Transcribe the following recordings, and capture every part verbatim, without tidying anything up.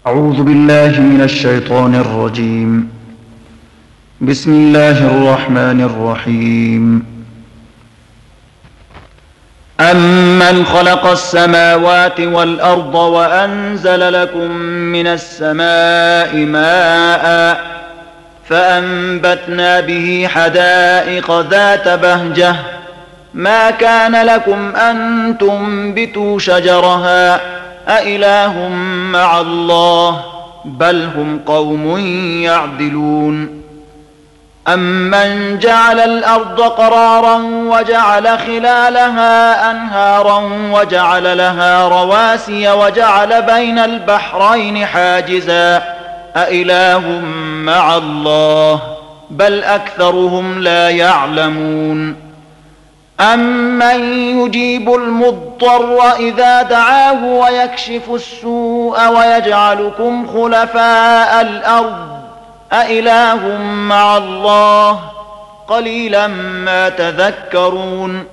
أعوذ بالله من الشيطان الرجيم. بسم الله الرحمن الرحيم. أَمَّنْ خَلَقَ السَّمَاوَاتِ وَالْأَرْضَ وَأَنزَلَ لَكُم مِّنَ السَّمَاءِ مَاءً فَأَنبَتْنَا بِهِ حَدَائِقَ ذَاتَ بَهْجَةٍ مَا كَانَ لَكُمْ أَن تُنبِتُوا شَجَرَهَا أَإِلَٰهٌ مَّعَ اللَّهِ بَلْ هُمْ قَوْمٌ يَعْدِلُونَ أَمَّنْ جَعَلَ الْأَرْضَ قَرَارًا وَجَعَلَ خِلَالَهَا أَنْهَارًا وَجَعَلَ لَهَا رَوَاسِيَ وَجَعَلَ بَيْنَ الْبَحْرَيْنِ حَاجِزًا أَإِلَٰهٌ مَّعَ اللَّهِ بَلْ أَكْثَرُهُمْ لَا يَعْلَمُونَ أَمَّن يُجِيبُ الْمُضْطَرَّ إِذَا دَعَاهُ وَيَكْشِفُ السُّوءَ وَيَجْعَلُكُمْ خُلَفَاءَ الْأَرْضِ أإله مع الله قليلا ما تذكرون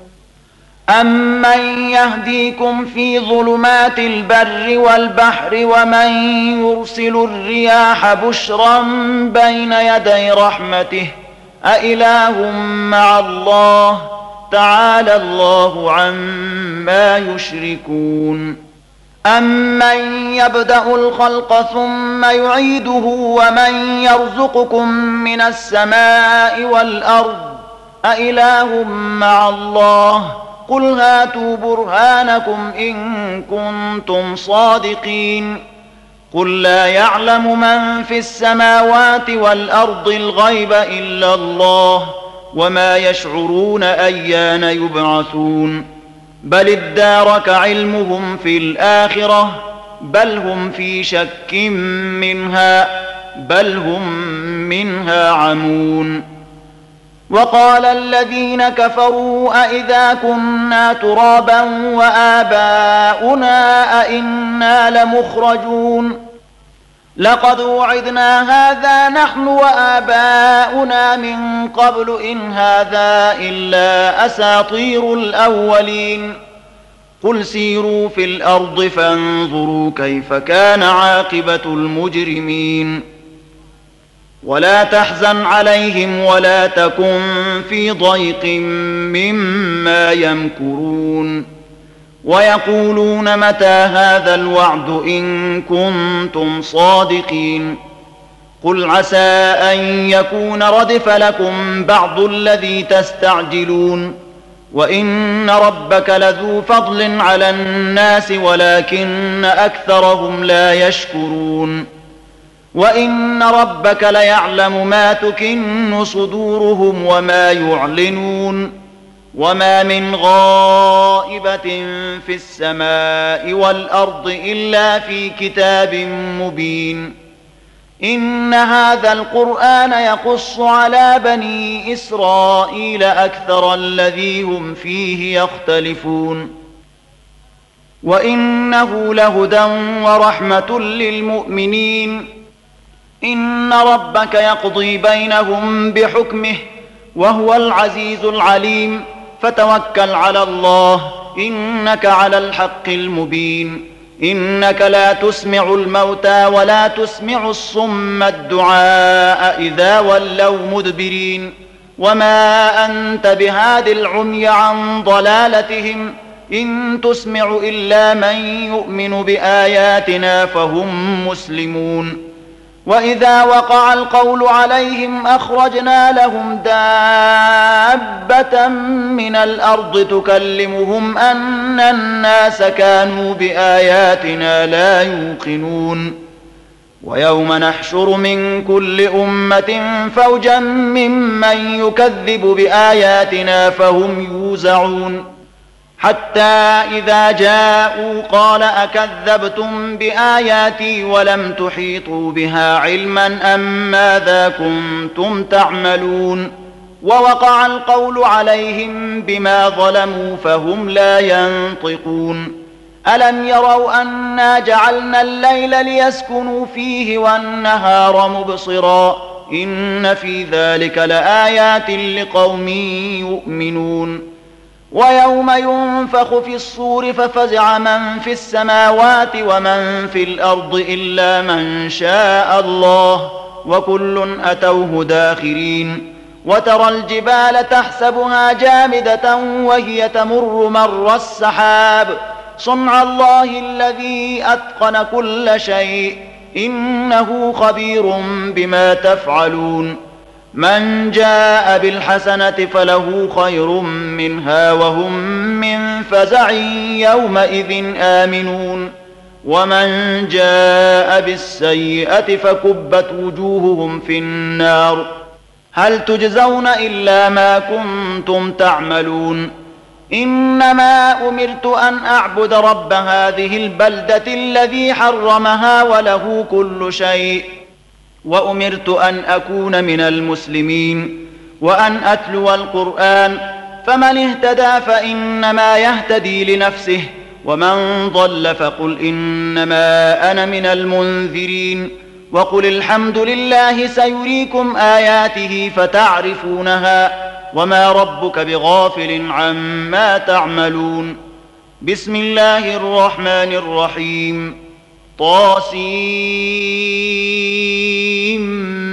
أمن يهديكم في ظلمات البر والبحر ومن يرسل الرياح بشرا بين يدي رحمته أإله مع الله تعالى الله عما يشركون أَمَّن يَبْدَأُ الْخَلْقَ ثُمَّ يُعِيدُهُ وَمَن يَرْزُقُكُم مِّنَ السَّمَاءِ وَالْأَرْضِ أَإِلَٰهٌ مَّعَ اللَّهِ قُلْ هَاتُوا بُرْهَانَكُمْ إِن كُنتُمْ صَادِقِينَ قُل لَّا يَعْلَمُ مَن فِي السَّمَاوَاتِ وَالْأَرْضِ الْغَيْبَ إِلَّا اللَّهُ وَمَا يَشْعُرُونَ أَيَّانَ يُبْعَثُونَ بل ادارك علمهم في الآخرة بل هم في شك منها بل هم منها عمون وقال الذين كفروا أئذا كنا ترابا وآباؤنا أئنا لمخرجون لقد وعدنا هذا نحن وآباؤنا من قبل إن هذا إلا أساطير الأولين قل سيروا في الأرض فانظروا كيف كان عاقبة المجرمين ولا تحزن عليهم ولا تكن في ضيق مما يمكرون ويقولون متى هذا الوعد إن كنتم صادقين قل عسى أن يكون ردف لكم بعض الذي تستعجلون وإن ربك لذو فضل على الناس ولكن أكثرهم لا يشكرون وإن ربك ليعلم ما تكن صدورهم وما يعلنون وما من غائبة في السماء والأرض إلا في كتاب مبين إن هذا القرآن يقص على بني إسرائيل أكثر الذي هم فيه يختلفون وإنه لهدى ورحمة للمؤمنين إن ربك يقضي بينهم بحكمه وهو العزيز العليم فتوكل على الله إنك على الحق المبين إنك لا تسمع الموتى ولا تسمع الصم الدعاء إذا ولوا مدبرين وما أنت بهاد العمي عن ضلالتهم إن تسمع إلا من يؤمن بآياتنا فهم مسلمون وإذا وقع القول عليهم أخرجنا لهم دابة من الأرض تكلمهم أن الناس كانوا بآياتنا لا يوقنون ويوم نحشر من كل أمة فوجا ممن يكذب بآياتنا فهم يوزعون حتى إذا جاءوا قال أكذبتم بآياتي ولم تحيطوا بها علما أم ماذا كنتم تعملون ووقع القول عليهم بما ظلموا فهم لا ينطقون ألم يروا أنا جعلنا الليل ليسكنوا فيه والنهار مبصرا إن في ذلك لآيات لقوم يؤمنون ويوم ينفخ في الصور ففزع من في السماوات ومن في الأرض إلا من شاء الله وكل أتوه داخرين. وترى الجبال تحسبها جامدة وهي تمر مر السحاب صنع الله الذي أتقن كل شيء إنه خبير بما تفعلون. من جاء بالحسنة فله خير منها وهم من فزع يومئذ آمنون ومن جاء بالسيئة فكبت وجوههم في النار هل تجزون إلا ما كنتم تعملون. إنما أمرت أن أعبد رب هذه البلدة الذي حرمها وله كل شيء وأمرت أن أكون من المسلمين وأن أتلو القرآن فمن اهتدى فإنما يهتدي لنفسه ومن ضل فقل إنما أنا من المنذرين وقل الحمد لله سيريكم آياته فتعرفونها وما ربك بغافل عما تعملون. بسم الله الرحمن الرحيم طاسيم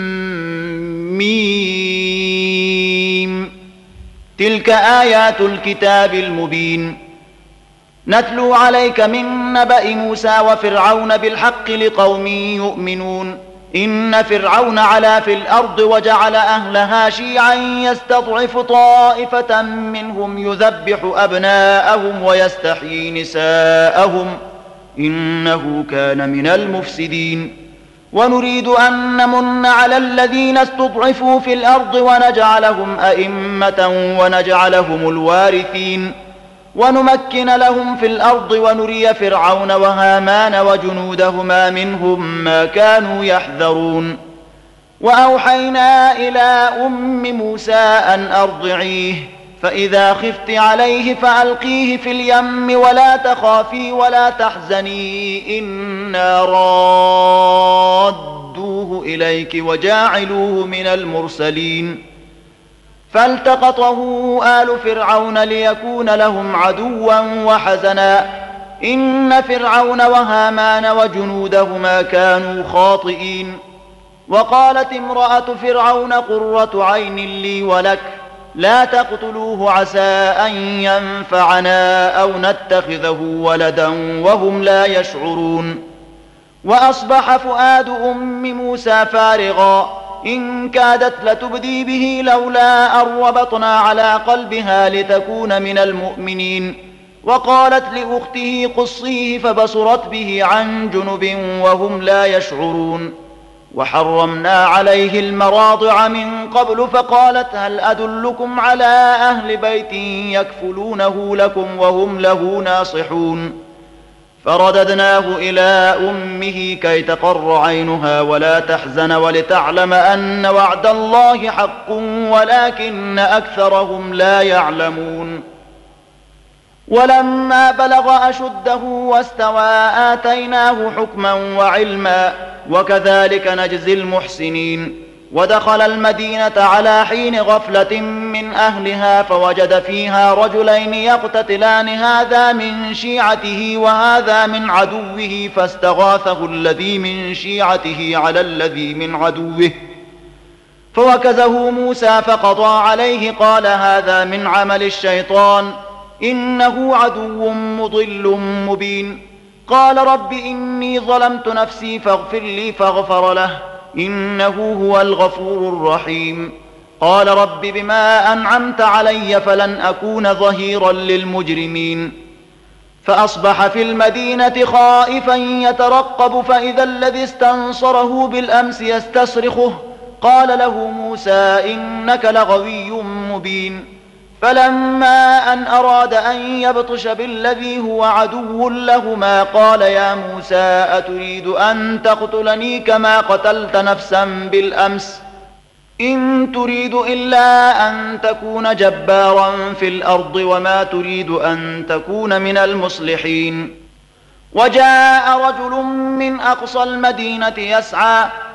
ميم تلك آيات الكتاب المبين نتلو عليك من نبأ موسى وفرعون بالحق لقوم يؤمنون. إن فرعون علا في الأرض وجعل أهلها شيعا يستضعف طائفة منهم يذبح أبناءهم ويستحيي نساءهم إنه كان من المفسدين. ونريد أن نمن على الذين استضعفوا في الأرض ونجعلهم أئمة ونجعلهم الوارثين ونمكن لهم في الأرض ونري فرعون وهامان وجنودهما منهم ما كانوا يحذرون. وأوحينا إلى أم موسى أن أرضعيه فإذا خفت عليه فألقيه في اليم ولا تخافي ولا تحزني إنا رادوه إليك وجاعلوه من المرسلين. فالتقطه آل فرعون ليكون لهم عدوا وحزنا إن فرعون وهامان وجنودهما كانوا خاطئين. وقالت امرأة فرعون قرة عين لي ولك لا تقتلوه عسى أن ينفعنا أو نتخذه ولدا وهم لا يشعرون. وأصبح فؤاد أم موسى فارغا إن كادت لتبدي به لولا أن ربطنا على قلبها لتكون من المؤمنين. وقالت لأخته قصيه فبصرت به عن جنب وهم لا يشعرون. وحرمنا عليه المراضع من قبل فقالت هل أدلكم على أهل بيت يكفلونه لكم وهم له ناصحون. فرددناه إلى أمه كي تقر عينها ولا تحزن ولتعلم أن وعد الله حق ولكن أكثرهم لا يعلمون. ولما بلغ أشده واستوى آتيناه حكما وعلما وكذلك نجزي المحسنين. ودخل المدينة على حين غفلة من أهلها فوجد فيها رجلين يقتتلان هذا من شيعته وهذا من عدوه فاستغاثه الذي من شيعته على الذي من عدوه فوكزه موسى فقضى عليه قال هذا من عمل الشيطان إنه عدو مضل مبين. قال رب إني ظلمت نفسي فاغفر لي فاغفر له إنه هو الغفور الرحيم. قال رب بما أنعمت علي فلن أكون ظهيرا للمجرمين. فأصبح في المدينة خائفا يترقب فإذا الذي استنصره بالأمس يستصرخه قال له موسى إنك لغوي مبين. فلما أن أراد أن يبطش بالذي هو عدو لهما قال يا موسى أتريد أن تقتلني كما قتلت نفسا بالأمس إن تريد إلا أن تكون جبارا في الأرض وما تريد أن تكون من المصلحين. وجاء رجل من أقصى المدينة يسعى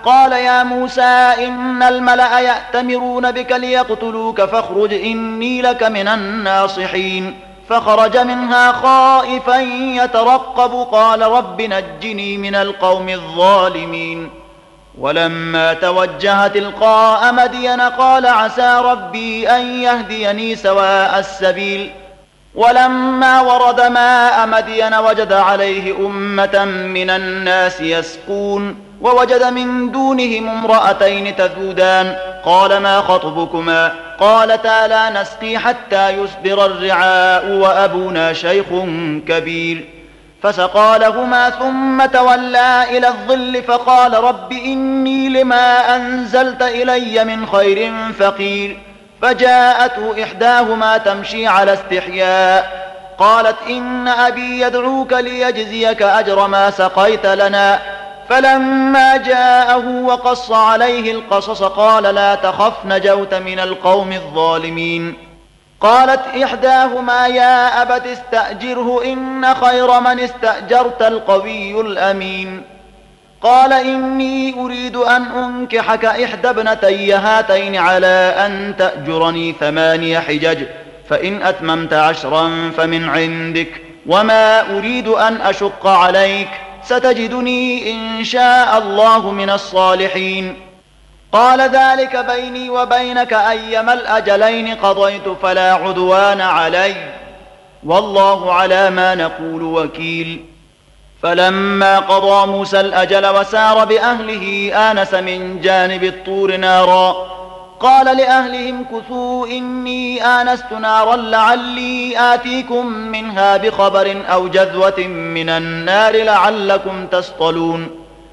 قال يا موسى إن الملأ يأتمرون بك ليقتلوك فاخرج إني لك من الناصحين. فخرج منها خائفا يترقب قال رب نجني من القوم الظالمين. ولما توجه تلقاء مدين قال عسى ربي أن يهديني سواء السبيل. ولما ورد ماء مدين وجد عليه أمة من الناس يسقون ووجد من دونهم امرأتين تذودان قال ما خطبكما قالتا لا نسقي حتى يصدر الرعاء وأبونا شيخ كبير. فسقى لهما ثم تولى إلى الظل فقال رب إني لما أنزلت إلي من خير فقير. فجاءته إحداهما تمشي على استحياء قالت إن أبي يدعوك ليجزيك أجر ما سقيت لنا. فلما جاءه وقص عليه القصص قال لا تخف نجوت من القوم الظالمين. قالت إحداهما يا أبت استأجره إن خير من استأجرت القوي الأمين. قال إني أريد أن أنكحك إحدى ابنتي هاتين على أن تأجرني ثماني حجج فإن أتممت عشرا فمن عندك وما أريد أن أشق عليك ستجدني إن شاء الله من الصالحين. قال ذلك بيني وبينك أيما الأجلين قضيت فلا عدوان علي والله على ما نقول وكيل. فلما قضى موسى الأجل وسار بأهله آنس من جانب الطور نارا قال لأهلهم كثوا إني آنست نارا لعلي آتيكم منها بخبر أو جذوة من النار لعلكم تصطلون.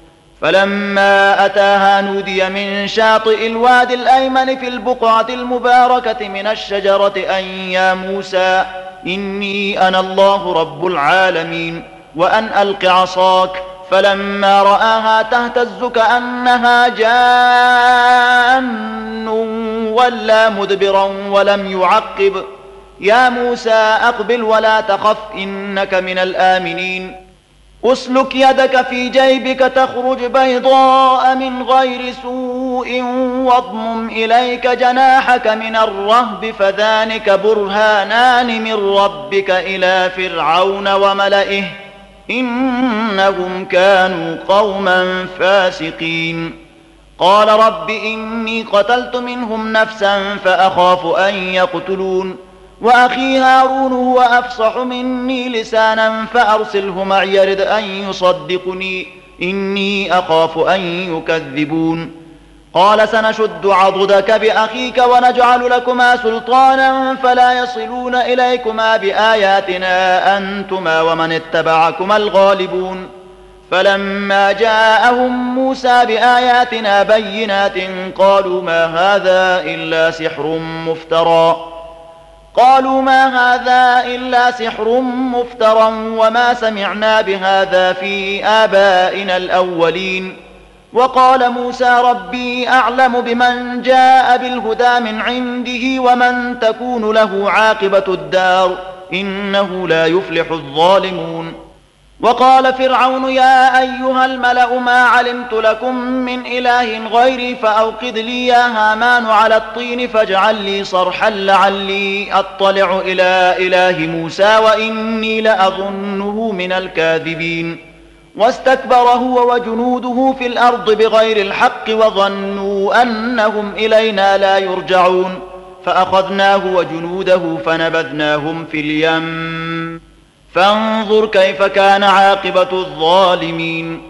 فلما أتاها نودي من شاطئ الوادي الأيمن في البقعة المباركة من الشجرة أن يا موسى إني أنا الله رب العالمين وأن ألق عصاك. فلما رآها تهتز كأنها جان ولا مدبرا ولم يعقب. يا موسى أقبل ولا تخف إنك من الآمنين. أسلك يدك في جيبك تخرج بيضاء من غير سوء واضمم إليك جناحك من الرهب فذلك برهانان من ربك إلى فرعون وملئه إنهم كانوا قوما فاسقين. قال رب إني قتلت منهم نفسا فأخاف أن يقتلون وأخي هارون هو أفصح مني لسانا فأرسله معي يرد أن يصدقني إني أخاف أن يكذبون. قال سنشد عضدك بأخيك ونجعل لكما سلطانا فلا يصلون إليكما بآياتنا أنتما ومن اتبعكما الغالبون. فلما جاءهم موسى بآياتنا بينات قالوا ما هذا إلا سحر مفترى قالوا ما هذا إلا سحر مفترى وما سمعنا بهذا في آبائنا الأولين. وقال موسى ربي أعلم بمن جاء بالهدى من عنده ومن تكون له عاقبة الدار إنه لا يفلح الظالمون. وقال فرعون يا أيها الملأ ما علمت لكم من إله غيري فأوقد لي يا هامان على الطين فاجعل لي صرحا لعلي أطلع إلى إله موسى وإني لأظنه من الكاذبين. واستكبر هو وجنوده في الأرض بغير الحق وظنوا أنهم إلينا لا يرجعون فأخذناه وجنوده فنبذناهم في اليم فانظر كيف كان عاقبة الظالمين.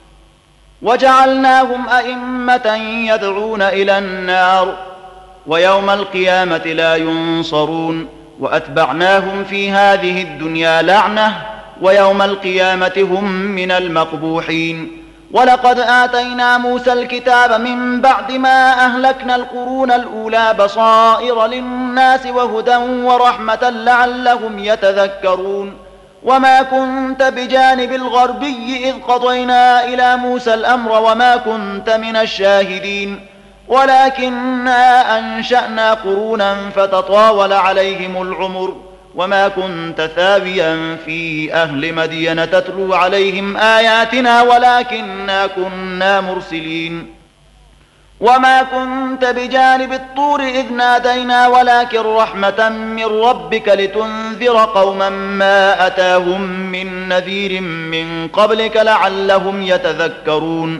وجعلناهم أئمة يدعون إلى النار ويوم القيامة لا ينصرون وأتبعناهم في هذه الدنيا لعنة ويوم القيامة هم من المقبوحين. ولقد آتينا موسى الكتاب من بعد ما أهلكنا القرون الأولى بصائر للناس وهدى ورحمة لعلهم يتذكرون. وما كنت بجانب الغربي إذ قضينا إلى موسى الأمر وما كنت من الشاهدين ولكننا أنشأنا قرونا فتطاول عليهم العمر وما كنت ثاويا في أهل مدين تتلو عليهم آياتنا ولكننا كنا مرسلين وما كنت بجانب الطور إذ نادينا ولكن رحمة من ربك لتنذر قوما ما أتاهم من نذير من قبلك لعلهم يتذكرون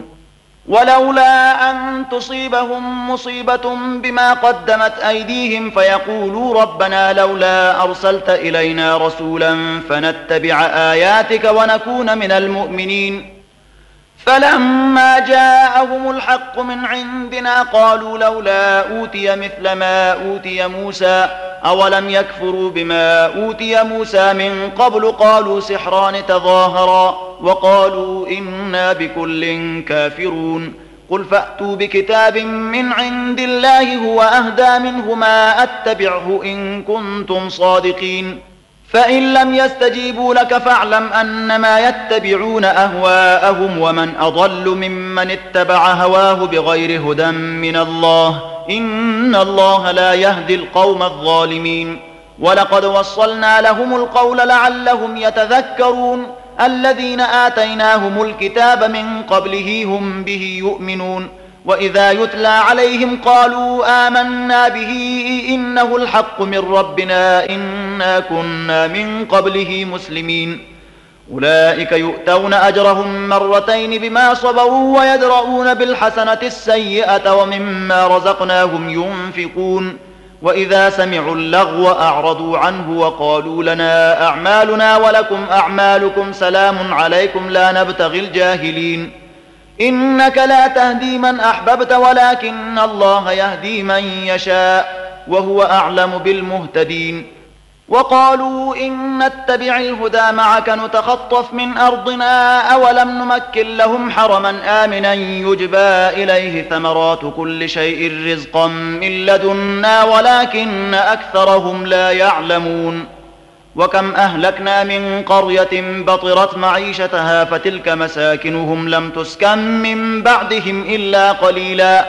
ولولا أن تصيبهم مصيبة بما قدمت أيديهم فيقولوا ربنا لولا أرسلت إلينا رسولا فنتبع آياتك ونكون من المؤمنين فلما جاءهم الحق من عندنا قالوا لولا أوتي مثل ما أوتي موسى أولم يكفروا بما أوتي موسى من قبل قالوا سحران تظاهرا وقالوا إنا بكل كافرون قل فأتوا بكتاب من عند الله هو أهدى منهما أتبعه إن كنتم صادقين فإن لم يستجيبوا لك فاعلم أنما يتبعون أهواءهم ومن أضل ممن اتبع هواه بغير هدى من الله إن الله لا يهدي القوم الظالمين ولقد وصلنا لهم القول لعلهم يتذكرون الذين آتيناهم الكتاب من قبله هم به يؤمنون وإذا يتلى عليهم قالوا آمنا به إنه الحق من ربنا إنا كنا من قبله مسلمين أولئك يؤتون أجرهم مرتين بما صبروا ويدرؤون بالحسنة السيئة ومما رزقناهم ينفقون وإذا سمعوا اللغو أعرضوا عنه وقالوا لنا أعمالنا ولكم أعمالكم سلام عليكم لا نبتغي الجاهلين إنك لا تهدي من أحببت ولكن الله يهدي من يشاء وهو أعلم بالمهتدين وقالوا إن نتبع الهدى معك نتخطف من أرضنا أولم نمكن لهم حرما آمنا يجبى إليه ثمرات كل شيء رزقا من لدنا ولكن أكثرهم لا يعلمون وكم أهلكنا من قرية بطرت معيشتها فتلك مساكنهم لم تسكن من بعدهم إلا قليلا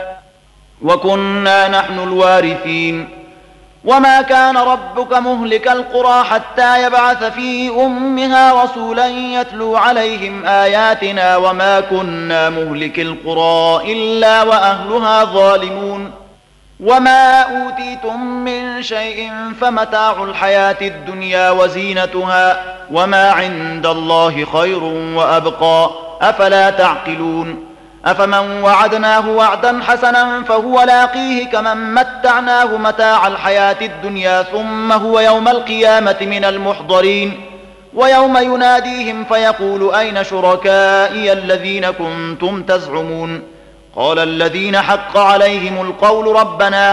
وكنا نحن الوارثين وما كان ربك مهلك القرى حتى يبعث في أمها رسولا يتلو عليهم آياتنا وما كنا مهلك القرى إلا وأهلها ظالمون وما أوتيتم من شيء فمتاع الحياة الدنيا وزينتها وما عند الله خير وأبقى أفلا تعقلون أفمن وعدناه وعدا حسنا فهو لاقيه كمن متعناه متاع الحياة الدنيا ثم هو يوم القيامة من المحضرين ويوم يناديهم فيقول أين شركائي الذين كنتم تزعمون قال الذين حق عليهم القول ربنا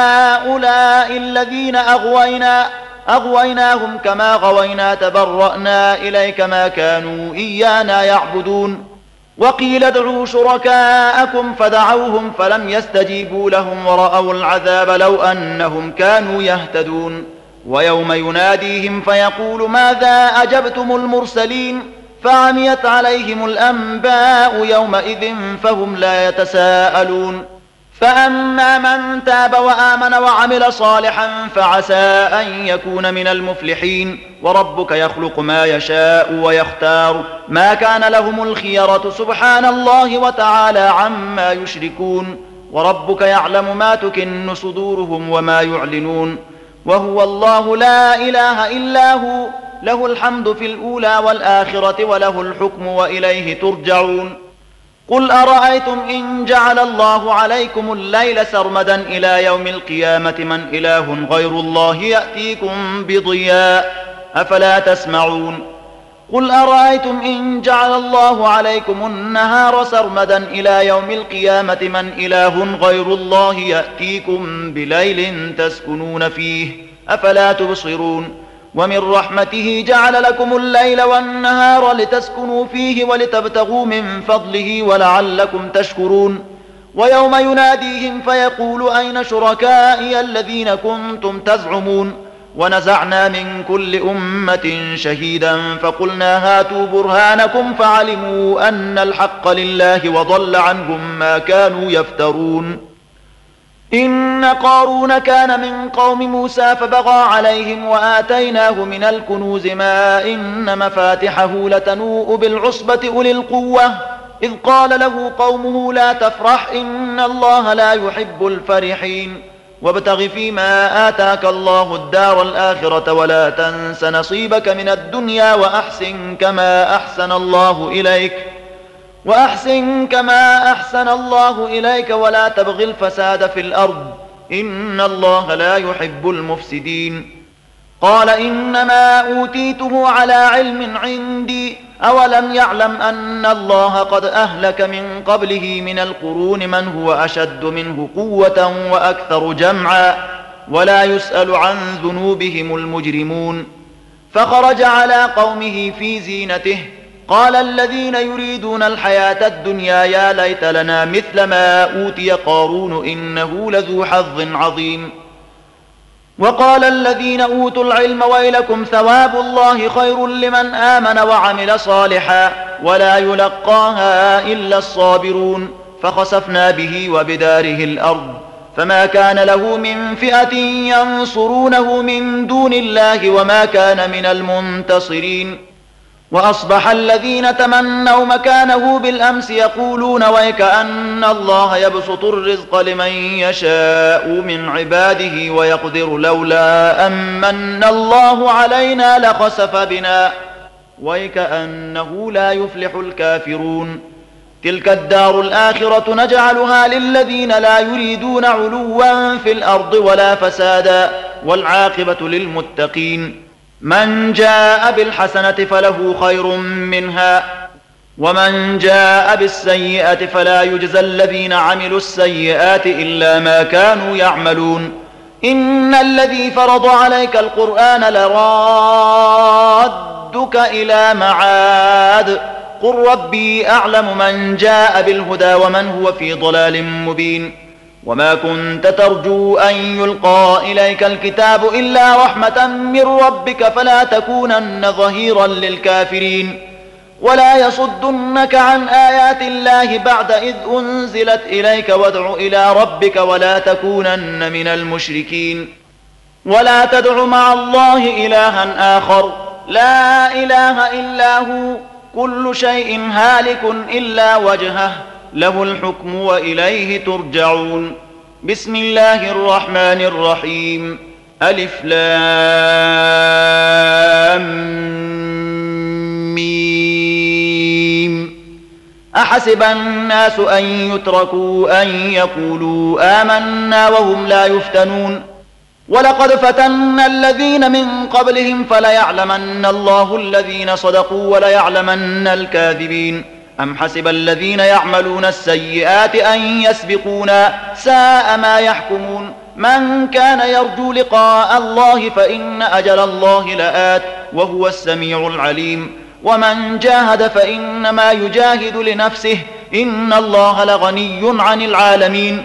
هؤلاء الذين أغوينا أغويناهم كما غوينا تبرأنا إليك ما كانوا إيانا يعبدون وقيل ادعوا شركاءكم فدعوهم فلم يستجيبوا لهم ورأوا العذاب لو أنهم كانوا يهتدون ويوم يناديهم فيقول ماذا أجبتم المرسلين فعميت عليهم الأنباء يومئذ فهم لا يتساءلون فأما من تاب وآمن وعمل صالحا فعسى أن يكون من المفلحين وربك يخلق ما يشاء ويختار ما كان لهم الخيرة سبحان الله وتعالى عما يشركون وربك يعلم ما تكن صدورهم وما يعلنون وهو الله لا إله إلا هو له الحمد في الأولى والآخرة وله الحكم وإليه ترجعون قل أرأيتم إن جعل الله عليكم الليل سرمدا إلى يوم القيامة من إله غير الله يأتيكم بضياء أفلا تسمعون قل أرأيتم إن جعل الله عليكم النهار سرمدا إلى يوم القيامة من إله غير الله يأتيكم بليل تسكنون فيه أفلا تبصرون ومن رحمته جعل لكم الليل والنهار لتسكنوا فيه ولتبتغوا من فضله ولعلكم تشكرون ويوم يناديهم فيقول أين شركائي الذين كنتم تزعمون ونزعنا من كل أمة شهيدا فقلنا هاتوا برهانكم فعلموا أن الحق لله وضل عنهم ما كانوا يفترون إن قارون كان من قوم موسى فبغى عليهم وآتيناه من الكنوز ما إن مفاتحه لتنوء بالعصبة أولي القوة إذ قال له قومه لا تفرح إن الله لا يحب الفرحين وابتغ فيما آتاك الله الدار الآخرة ولا تنس نصيبك من الدنيا وأحسن كما أحسن الله إليك وأحسن كما أحسن الله إليك ولا تبغ الفساد في الأرض إن الله لا يحب المفسدين قال إنما أوتيته على علم عندي أولم يعلم أن الله قد أهلك من قبله من القرون من هو أشد منه قوة وأكثر جمعا ولا يسأل عن ذنوبهم المجرمون فخرج على قومه في زينته قال الذين يريدون الحياة الدنيا يا ليت لنا مثل ما أوتي قارون إنه لذو حظ عظيم وقال الذين أوتوا العلم ويلكم ثواب الله خير لمن آمن وعمل صالحا ولا يلقاها إلا الصابرون فخسفنا به وبداره الأرض فما كان له من فئة ينصرونه من دون الله وما كان من المنتصرين وأصبح الذين تمنوا مكانه بالأمس يقولون ويكأن الله يبسط الرزق لمن يشاء من عباده ويقدر لولا أمن الله علينا لخسف بنا ويكأنه لا يفلح الكافرون تلك الدار الآخرة نجعلها للذين لا يريدون علوا في الأرض ولا فسادا والعاقبة للمتقين من جاء بالحسنة فله خير منها ومن جاء بالسيئة فلا يجزى الذين عملوا السيئات إلا ما كانوا يعملون إن الذي فرض عليك القرآن لرادك إلى معاد قل ربي أعلم من جاء بالهدى ومن هو في ضلال مبين وما كنت ترجو أن يلقى إليك الكتاب إلا رحمة من ربك فلا تكونن ظهيرا للكافرين ولا يصدنك عن آيات الله بعد إذ أنزلت إليك وادع إلى ربك ولا تكونن من المشركين ولا تدع مع الله إلها آخر لا إله إلا هو كل شيء هالك إلا وجهه له الحكم وإليه ترجعون بسم الله الرحمن الرحيم ألف لام ميم أحسب الناس أن يتركوا أن يقولوا آمنا وهم لا يفتنون ولقد فتنا الذين من قبلهم فليعلمن الله الذين صدقوا وليعلمن الكاذبين أم حسب الذين يعملون السيئات أن يسبقونا ساء ما يحكمون من كان يرجو لقاء الله فإن أجل الله لآت وهو السميع العليم ومن جاهد فإنما يجاهد لنفسه إن الله لغني عن العالمين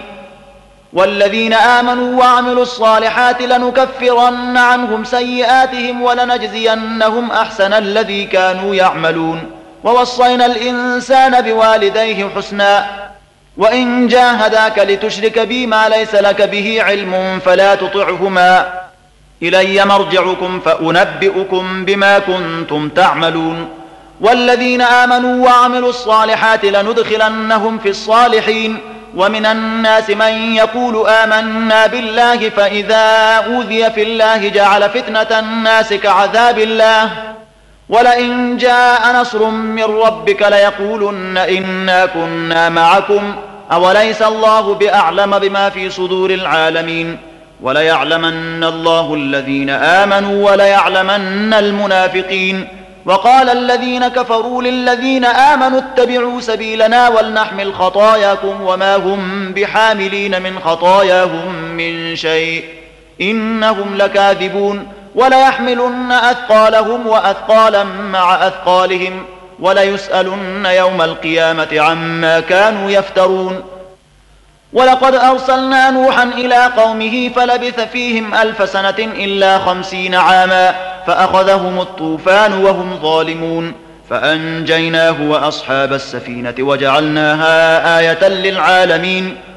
والذين آمنوا وعملوا الصالحات لنكفرن عنهم سيئاتهم ولنجزينهم أحسن الذي كانوا يعملون ووصينا الإنسان بوالديه حسنا وإن جاهداك لتشرك بي ما ليس لك به علم فلا تطعهما إلي مرجعكم فأنبئكم بما كنتم تعملون والذين آمنوا وعملوا الصالحات لندخلنهم في الصالحين ومن الناس من يقول آمنا بالله فإذا أوذي في الله جعل فتنة الناس كعذاب الله ولئن جاء نصر من ربك ليقولن إنا كنا معكم أوليس الله بأعلم بما في صدور العالمين وليعلمن الله الذين آمنوا وليعلمن المنافقين وقال الذين كفروا للذين آمنوا اتبعوا سبيلنا ولنحمل خطاياكم وما هم بحاملين من خطاياهم من شيء إنهم لكاذبون وليحملن أثقالهم وأثقالا مع أثقالهم وليسألن يوم القيامة عما كانوا يفترون ولقد أرسلنا نوحا إلى قومه فلبث فيهم ألف سنة إلا خمسين عاما فأخذهم الطوفان وهم ظالمون فأنجيناه وأصحاب السفينة وجعلناها آية للعالمين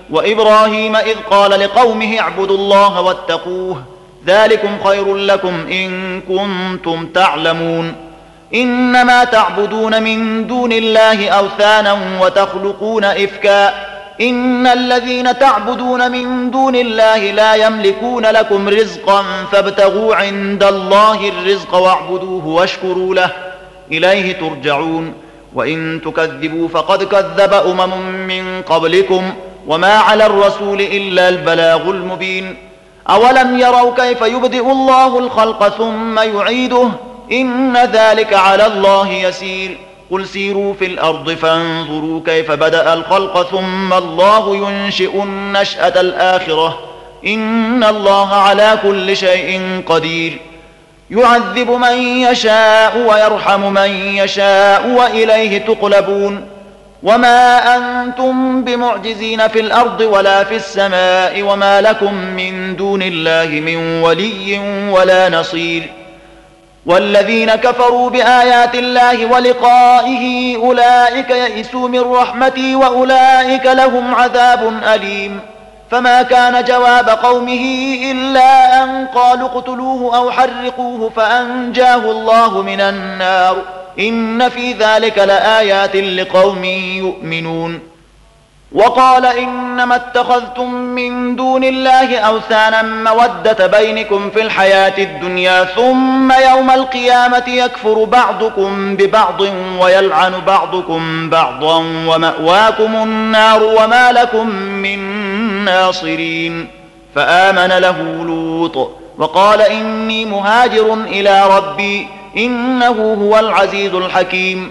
وإبراهيم إذ قال لقومه اعبدوا الله واتقوه ذلكم خير لكم إن كنتم تعلمون إنما تعبدون من دون الله أوثانا وتخلقون إفكا إن الذين تعبدون من دون الله لا يملكون لكم رزقا فابتغوا عند الله الرزق واعبدوه واشكروا له إليه ترجعون وإن تكذبوا فقد كذب أمم من قبلكم وما على الرسول إلا البلاغ المبين أولم يروا كيف يبدئ الله الخلق ثم يعيده إن ذلك على الله يسير قل سيروا في الأرض فانظروا كيف بدأ الخلق ثم الله ينشئ النشأة الآخرة إن الله على كل شيء قدير يعذب من يشاء ويرحم من يشاء وإليه تقلبون وما أنتم بمعجزين في الأرض ولا في السماء وما لكم من دون الله من ولي ولا نصير والذين كفروا بآيات الله ولقائه أولئك يئسوا من رحمتي وأولئك لهم عذاب أليم فما كان جواب قومه إلا أن قالوا اقتلوه أو حرقوه فأنجاه الله من النار إن في ذلك لآيات لقوم يؤمنون وقال إنما اتخذتم من دون الله أوثانا مودة بينكم في الحياة الدنيا ثم يوم القيامة يكفر بعضكم ببعض ويلعن بعضكم بعضا ومأواكم النار وما لكم من ناصرين فآمن له لوط وقال إني مهاجر إلى ربي إنه هو العزيز الحكيم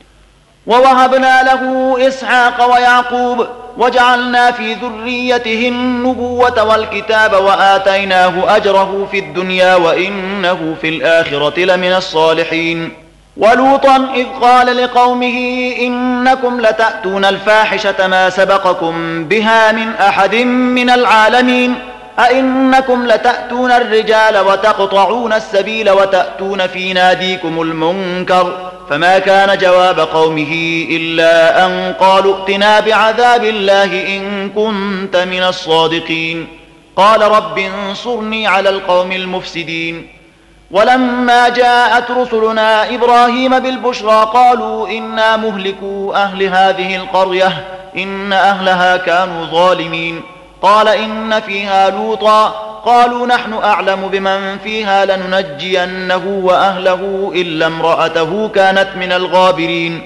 ووهبنا له إسحاق ويعقوب وجعلنا في ذريته النبوة والكتاب وآتيناه أجره في الدنيا وإنه في الآخرة لمن الصالحين ولوطا إذ قال لقومه إنكم لتأتون الفاحشة ما سبقكم بها من أحد من العالمين أئنكم لتأتون الرجال وتقطعون السبيل وتأتون في ناديكم المنكر فما كان جواب قومه إلا أن قالوا ائتنا بعذاب الله إن كنت من الصادقين قال رب انصرني على القوم المفسدين ولما جاءت رسلنا إبراهيم بالبشرى قالوا إنا مهلكو أهل هذه القرية إن أهلها كانوا ظالمين قال إن فيها لوطا قالوا نحن أعلم بمن فيها لننجينه وأهله إلا امرأته كانت من الغابرين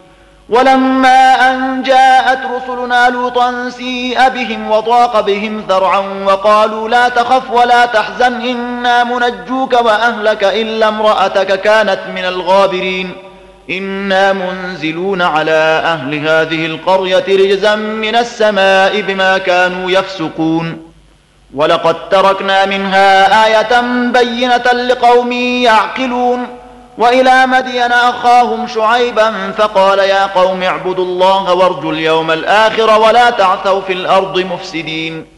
ولما أن جاءت رسلنا لوطا سيء بهم وضاق بهم ذرعا وقالوا لا تخف ولا تحزن إنا منجوك وأهلك إلا امرأتك كانت من الغابرين إنا منزلون على أهل هذه القرية رجزا من السماء بما كانوا يفسقون ولقد تركنا منها آية بينة لقوم يعقلون وإلى مدين أخاهم شعيبا فقال يا قوم اعبدوا الله وارجوا اليوم الآخر ولا تعثوا في الأرض مفسدين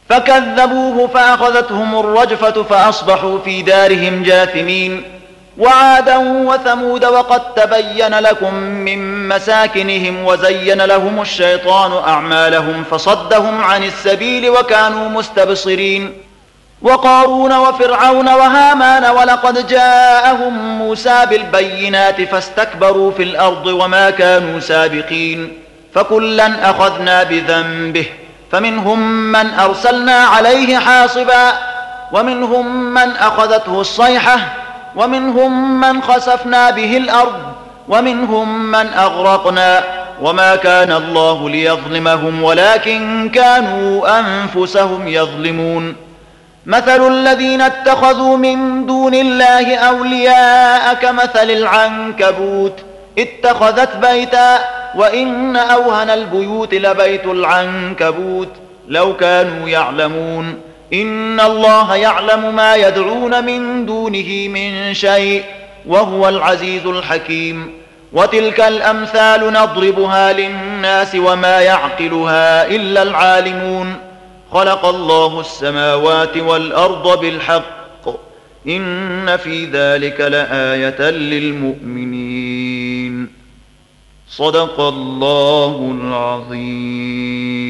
فكذبوه فأخذتهم الرجفة فأصبحوا في دارهم جاثمين وعادا وثمود وقد تبين لكم من مساكنهم وزين لهم الشيطان أعمالهم فصدهم عن السبيل وكانوا مستبصرين وقارون وفرعون وهامان ولقد جاءهم موسى بالبينات فاستكبروا في الأرض وما كانوا سابقين فكلا أخذنا بذنبه فمنهم من أرسلنا عليه حاصبا ومنهم من أخذته الصيحة ومنهم من خسفنا به الأرض ومنهم من أغرقنا وما كان الله ليظلمهم ولكن كانوا أنفسهم يظلمون مثل الذين اتخذوا من دون الله أولياء كمثل العنكبوت اتخذت بيتا وإن أوهن البيوت لبيت العنكبوت لو كانوا يعلمون إن الله يعلم ما يدعون من دونه من شيء وهو العزيز الحكيم وتلك الأمثال نضربها للناس وما يعقلها إلا العالمون خلق الله السماوات والأرض بالحق إن في ذلك لآية للمؤمنين صدق الله العظيم.